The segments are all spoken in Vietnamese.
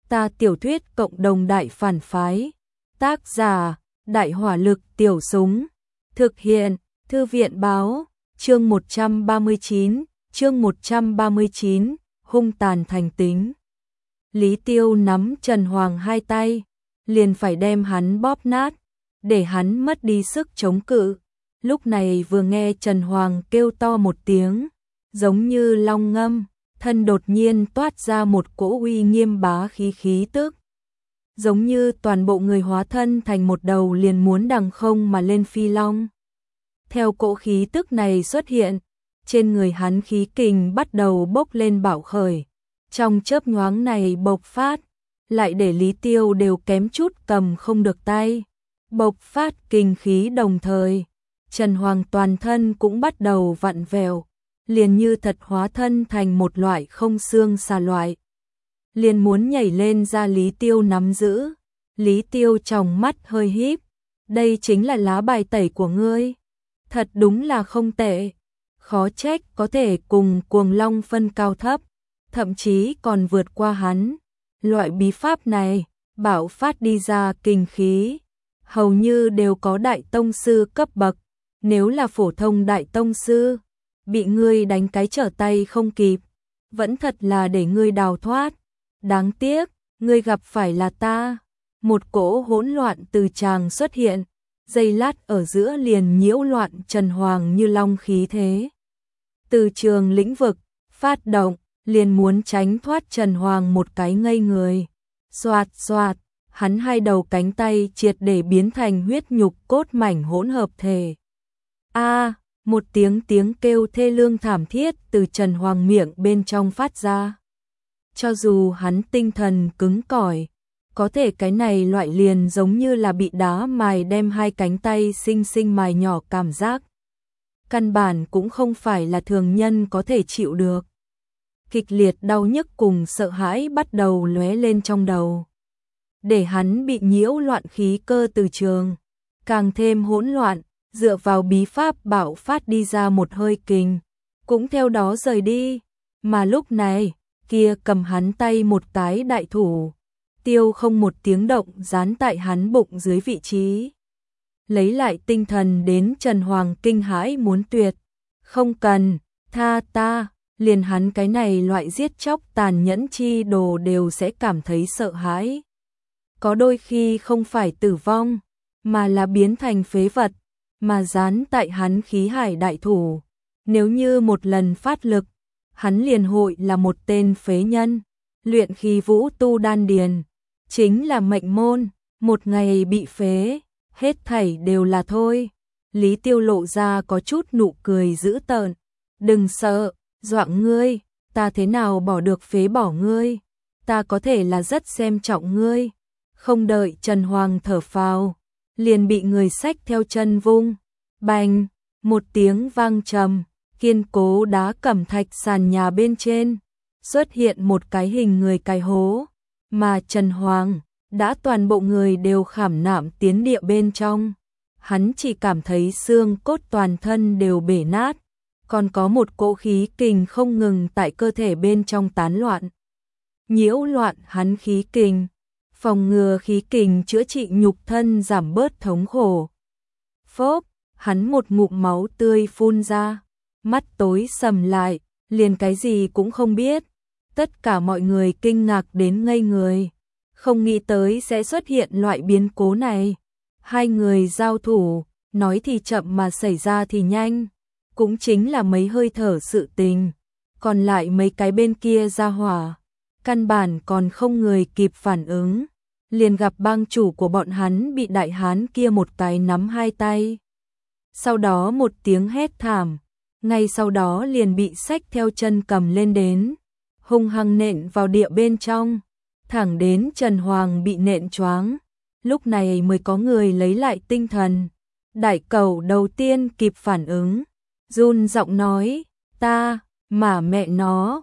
Ta tiểu thuyết cộng đồng đại phản phái. Tác giả: Đại hỏa lực tiểu súng. Thực hiện: Thư viện báo. Chương 139, hung tàn thành tính. Lý Tiêu nắm Trần Hoàng hai tay, liền phải đem hắn bóp nát, để hắn mất đi sức chống cự. Lúc này vừa nghe Trần Hoàng kêu to một tiếng, giống như long ngâm, thân đột nhiên toát ra một cỗ uy nghiêm bá khí tức. Giống như toàn bộ người hóa thân thành một đầu liền muốn đằng không mà lên phi long. Theo cỗ khí tức này xuất hiện, trên người hắn khí kình bắt đầu bốc lên bạo khởi. Trong chớp nhoáng này bộc phát, lại để Lý Tiêu đều kém chút cầm không được tay. Bộc phát kinh khí đồng thời, Trần Hoàng toàn thân cũng bắt đầu vặn vẹo, liền như thật hóa thân thành một loại không xương xà loại. Liền muốn nhảy lên ra Lý Tiêu nắm giữ. Lý Tiêu tròng mắt hơi híp, đây chính là lá bài tẩy của ngươi. Thật đúng là không tệ, khó trách có thể cùng Cuồng Long phân cao thấp, thậm chí còn vượt qua hắn. Loại bí pháp này, bạo phát đi ra kinh khí, hầu như đều có đại tông sư cấp bậc. Nếu là phổ thông đại tông sư, bị ngươi đánh cái trở tay không kịp, vẫn thật là để ngươi đào thoát. Đáng tiếc, ngươi gặp phải là ta. Một cỗ hỗn loạn từ tràng xuất hiện, giây lát ở giữa liền nhiễu loạn Trần Hoàng như long khí thế. Từ trường lĩnh vực, phát động, liền muốn tránh thoát Trần Hoàng một cái ngây người. Xoạt xoạt, hắn hai đầu cánh tay triệt để biến thành huyết nhục cốt mảnh hỗn hợp thể. Một tiếng kêu thê lương thảm thiết từ Trần Hoàng miệng bên trong phát ra. Cho dù hắn tinh thần cứng cỏi, có thể cái này loại liền giống như là bị đá mài đem hai cánh tay xinh xinh mài nhỏ cảm giác. Căn bản cũng không phải là thường nhân có thể chịu được. Kịch liệt đau nhức cùng sợ hãi bắt đầu lóe lên trong đầu. Để hắn bị nhiễu loạn khí cơ từ trường, càng thêm hỗn loạn, dựa vào bí pháp bạo phát đi ra một hơi kình, cũng theo đó rời đi. Mà lúc này, kia cầm hắn tay một cái đại thủ, Tiêu không một tiếng động dán tại hắn bụng dưới vị trí. Lấy lại tinh thần đến Trần Hoàng kinh hãi muốn tuyệt. Không cần, tha ta, liền hắn cái này loại giết chóc tàn nhẫn chi đồ đều sẽ cảm thấy sợ hãi. Có đôi khi không phải tử vong, mà là biến thành phế vật, mà dán tại hắn khí hải đại thủ. Nếu như một lần phát lực, hắn liền hội là một tên phế nhân. Luyện khí vũ tu đan điền, chính là mệnh môn, một ngày bị phế, hết thảy đều là thôi. Lý Tiêu lộ ra có chút nụ cười dữ tợn. Đừng sợ, Doãn ngươi, ta thế nào bỏ được phế bỏ ngươi, ta có thể là rất xem trọng ngươi. Không đợi Trần Hoàng thở phào, liền bị người xách theo chân vung. Bành, một tiếng vang trầm, kiên cố đá cẩm thạch sàn nhà bên trên, xuất hiện một cái hình người cái hố, mà Trần Hoàng đã toàn bộ người đều khảm nạm tiến địa bên trong. Hắn chỉ cảm thấy xương cốt toàn thân đều bể nát, còn có một cỗ khí kình không ngừng tại cơ thể bên trong tán loạn. Nhiễu loạn hắn khí kình, phòng ngừa khí kình chữa trị nhục thân giảm bớt thống khổ. Phốp, hắn một ngụm máu tươi phun ra, mắt tối sầm lại, liền cái gì cũng không biết. Tất cả mọi người kinh ngạc đến ngây người, không nghĩ tới sẽ xuất hiện loại biến cố này. Hai người giao thủ, nói thì chậm mà xảy ra thì nhanh, cũng chính là mấy hơi thở sự tình. Còn lại mấy cái bên kia ra hỏa, căn bản còn không người kịp phản ứng, liền gặp bang chủ của bọn hắn bị đại hán kia một cái nắm hai tay. Sau đó một tiếng hét thảm, ngay sau đó liền bị xách theo chân cầm lên đến, hung hăng nện vào địa bên trong, thẳng đến Trần Hoàng bị nện choáng. Lúc này mới có người lấy lại tinh thần. Đại cẩu đầu tiên kịp phản ứng, run giọng nói, ta, mà mẹ nó,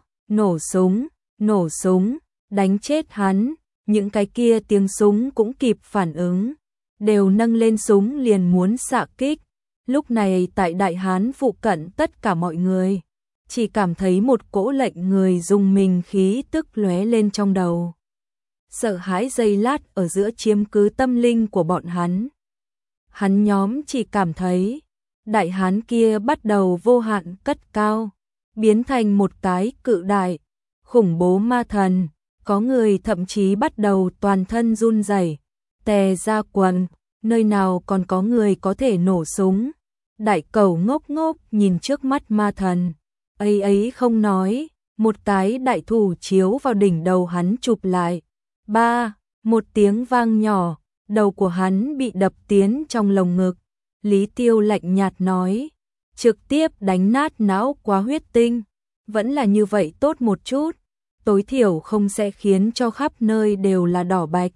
nổ súng, đánh chết hắn. Những cái kia tiếng súng cũng kịp phản ứng, đều nâng lên súng liền muốn xạ kích. Lúc này tại Đại Hán phụ cận tất cả mọi người chỉ cảm thấy một cỗ lệnh người dùng mình khí tức lóe lên trong đầu. sợ hãi giây lát ở giữa chiếm cứ tâm linh của bọn hắn. Hắn nhóm chỉ cảm thấy đại hán kia bắt đầu vô hạn cất cao, biến thành một cái cự đại, khủng bố ma thần, có người thậm chí bắt đầu toàn thân run rẩy, tè ra quần, nơi nào còn có người có thể nổ súng. Đại cẩu ngốc ngốc nhìn trước mắt ma thần, ấy không nói, một cái đại thủ chiếu vào đỉnh đầu hắn chụp lại. Một tiếng vang nhỏ, đầu của hắn bị đập tiến trong lồng ngực. Lý Tiêu lạnh nhạt nói, trực tiếp đánh nát não quá huyết tinh, vẫn là như vậy tốt một chút, tối thiểu không sẽ khiến cho khắp nơi đều là đỏ bạch.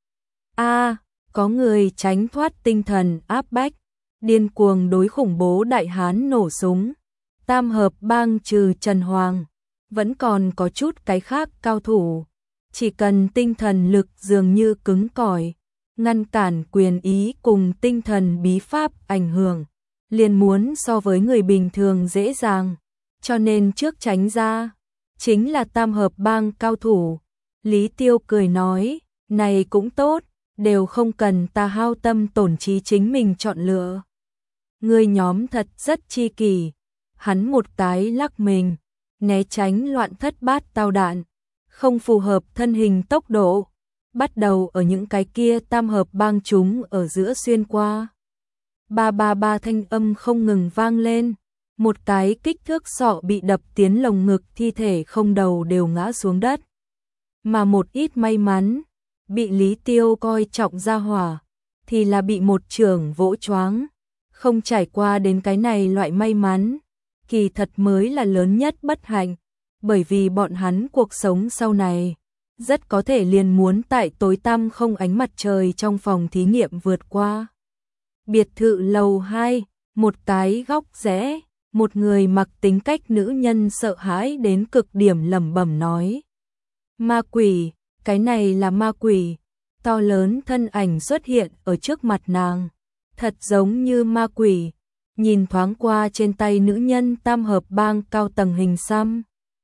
Có người tránh thoát tinh thần áp bách, điên cuồng đối khủng bố đại hán nổ súng. Tam hợp bang trừ Trần Hoàng, vẫn còn có chút cái khác cao thủ, chỉ cần tinh thần lực dường như cứng cỏi, ngăn cản quyền ý cùng tinh thần bí pháp ảnh hưởng, liền muốn so với người bình thường dễ dàng, cho nên trước tránh ra, chính là tam hợp bang cao thủ. Lý Tiêu cười nói, này cũng tốt, đều không cần ta hao tâm tổn trí chính mình chọn lựa. Người nhóm thật rất chi kỷ, hắn một cái lắc mình, né tránh loạn thất bát tao đạn, không phù hợp thân hình tốc độ, bắt đầu ở những cái kia tam hợp bang chúng ở giữa xuyên qua. Ba thanh âm không ngừng vang lên, một cái kích thước sọ bị đập tiến lồng ngực, thi thể không đầu đều ngã xuống đất. Mà một ít may mắn, bị Lý Tiêu coi trọng ra hỏa, thì là bị một chưởng vỗ choáng. Không trải qua đến cái này loại may mắn, kỳ thật mới là lớn nhất bất hạnh, bởi vì bọn hắn cuộc sống sau này rất có thể liền muốn tại tối tăm không ánh mặt trời trong phòng thí nghiệm vượt qua. Biệt thự lầu 2, một cái góc rẽ, một người mặc tính cách nữ nhân sợ hãi đến cực điểm lẩm bẩm nói. Ma quỷ, cái này là ma quỷ, to lớn thân ảnh xuất hiện ở trước mặt nàng, thật giống như ma quỷ, nhìn thoáng qua trên tay nữ nhân tam hợp bang cao tầng hình xăm.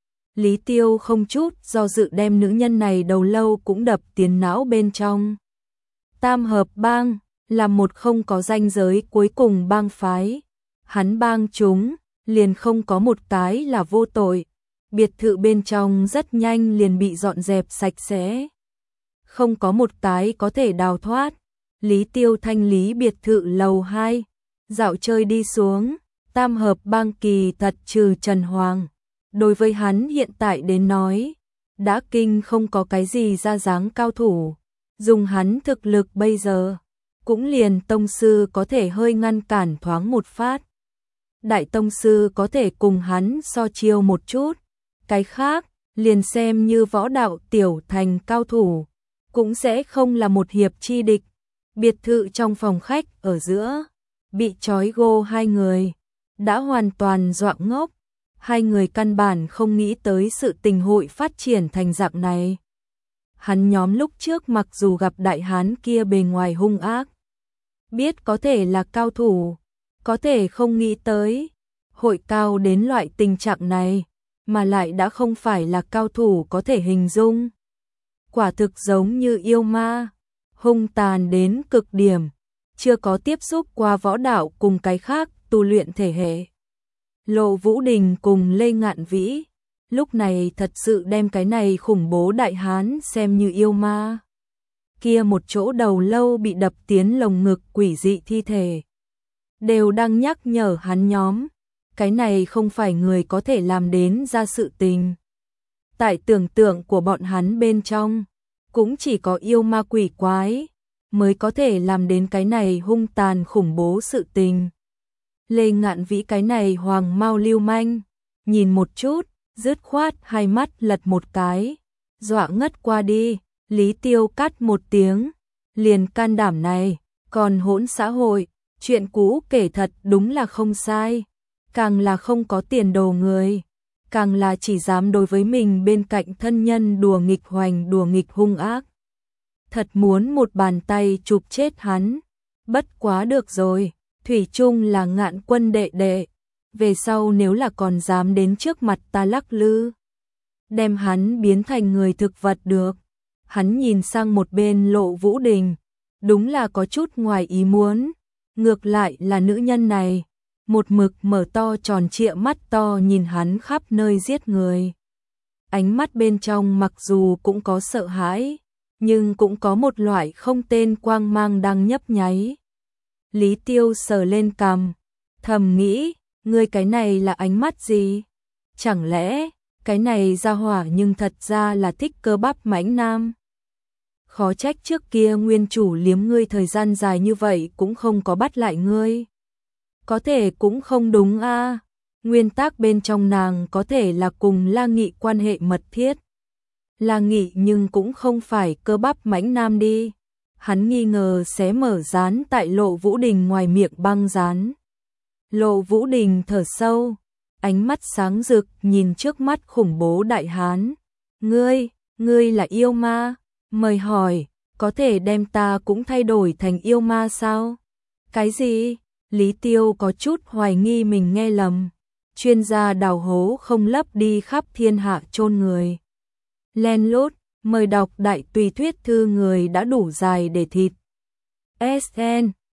Lý Tiêu không chút do dự đem nữ nhân này đầu lâu cũng đập tiến não bên trong. Tam hợp bang là một không có ranh giới cuối cùng bang phái, hắn bang chúng liền không có một cái là vô tội. Biệt thự bên trong rất nhanh liền bị dọn dẹp sạch sẽ, không có một cái có thể đào thoát. Lý Tiêu thanh lý biệt thự lầu 2, dạo chơi đi xuống, tam hợp bang kỳ thật trừ Trần Hoàng. Đối với hắn hiện tại đến nói, đã kinh không có cái gì ra dáng cao thủ, dùng hắn thực lực bây giờ, cũng liền tông sư có thể hơi ngăn cản thoáng một phát. Đại tông sư có thể cùng hắn so chiêu một chút, cái khác, liền xem như võ đạo tiểu thành cao thủ, cũng sẽ không là một hiệp chi địch. Biệt thự trong phòng khách ở giữa, bị trói gô hai người, đã hoàn toàn dọa ngốc. Hai người căn bản không nghĩ tới sự tình hội phát triển thành dạng này. Hắn nhóm lúc trước mặc dù gặp đại hán kia bề ngoài hung ác, biết có thể là cao thủ, có thể không nghĩ tới hội cao đến loại tình trạng này, mà lại đã không phải là cao thủ có thể hình dung. Quả thực giống như yêu ma, hung tàn đến cực điểm, chưa có tiếp xúc qua võ đạo cùng cái khác tu luyện thể hệ. Lộ Vũ Đình cùng Lê Ngạn Vĩ, lúc này thật sự đem cái này khủng bố đại hán xem như yêu ma. Kia một chỗ đầu lâu bị đập tiến lồng ngực quỷ dị thi thể, đều đang nhắc nhở hắn nhóm, cái này không phải người có thể làm đến ra sự tình. Tại tưởng tượng của bọn hắn bên trong, cũng chỉ có yêu ma quỷ quái mới có thể làm đến cái này hung tàn khủng bố sự tình. Lê Ngạn Vĩ cái này hoàng mao lưu manh, nhìn một chút, dứt khoát hai mắt lật một cái, dọa ngất qua đi. Lý Tiêu cắt một tiếng, liền can đảm này, còn hỗn xã hội, chuyện cũ kể thật đúng là không sai, càng là không có tiền đồ người, càng là chỉ dám đối với mình bên cạnh thân nhân đùa nghịch hoành đùa nghịch hung ác. Thật muốn một bàn tay chụp chết hắn, bất quá được rồi, thủy chung là Ngạn Quân đệ đệ, về sau nếu là còn dám đến trước mặt ta lắc lư, đem hắn biến thành người thực vật được, Hắn nhìn sang một bên Lộ Vũ Đình, đúng là có chút ngoài ý muốn, ngược lại là nữ nhân này, một mực mở to tròn trịa mắt to nhìn hắn khắp nơi giết người. Ánh mắt bên trong mặc dù cũng có sợ hãi, nhưng cũng có một loại không tên quang mang đang nhấp nháy. Lý Tiêu sờ lên cằm, thầm nghĩ, ngươi cái này là ánh mắt gì? Chẳng lẽ, cái này ra hỏa nhưng thật ra là thích cơ bắp mãnh nam? Khó trách trước kia nguyên chủ liếm ngươi thời gian dài như vậy cũng không có bắt lại ngươi. Có thể cũng không đúng a. Nguyên tắc bên trong nàng có thể là cùng La Nghị quan hệ mật thiết. La Nghị nhưng cũng không phải cơ bắp mãnh nam đi. Hắn nghi ngờ xé mở dán tại Lộ Vũ Đình ngoài miệng băng dán. Lộ Vũ Đình thở sâu, ánh mắt sáng rực nhìn trước mắt khủng bố đại hán. Ngươi là yêu ma? Mời hỏi, có thể đem ta cũng thay đổi thành yêu ma sao? Cái gì? Lý Tiêu có chút hoài nghi mình nghe lầm. Chuyên gia đào hố không lấp đi khắp thiên hạ chôn người. Len lút, mời đọc đại tùy thuyết thư người đã đủ dài để thịt. SN